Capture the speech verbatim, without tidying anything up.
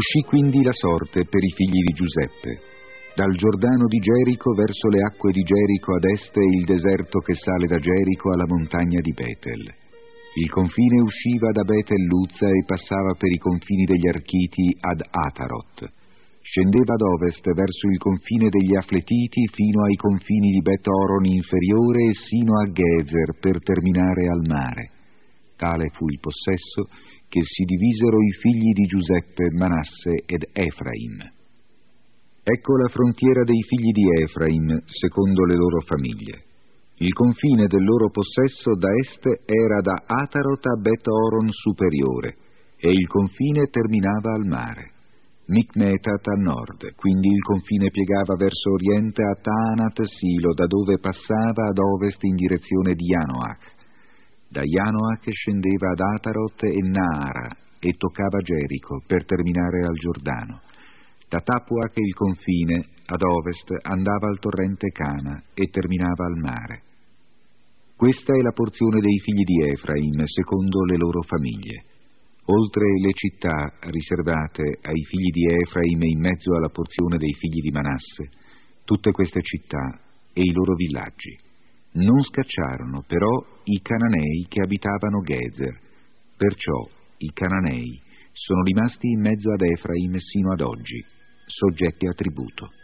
Uscì quindi la sorte per i figli di Giuseppe. Dal Giordano di Gerico verso le acque di Gerico ad est e il deserto che sale da Gerico alla montagna di Betel. Il confine usciva da Betel Luzza e passava per i confini degli Architi ad Atarot. Scendeva ad ovest verso il confine degli Afletiti fino ai confini di Bet Oron inferiore e sino a Gezer per terminare al mare. Tale fu il possesso che si divisero i figli di Giuseppe, Manasse ed Efraim. Ecco la frontiera dei figli di Efraim, secondo le loro famiglie. Il confine del loro possesso da est era da Atarot a Bet Oron superiore, e il confine terminava al mare. Micmetat a nord, quindi il confine piegava verso oriente a Taanat Silo, da dove passava ad ovest in direzione di Janoach. Da Janoach scendeva ad Atarot e Naara, e toccava Gerico, per terminare al Giordano. Da Tapuach il confine, ad ovest, andava al torrente Cana e terminava al mare. Questa è la porzione dei figli di Efraim, secondo le loro famiglie. Oltre le città riservate ai figli di Efraim in mezzo alla porzione dei figli di Manasse, tutte queste città e i loro villaggi. Non scacciarono però i Cananei che abitavano Gezer, perciò i Cananei sono rimasti in mezzo ad Efraim sino ad oggi, soggetti a tributo.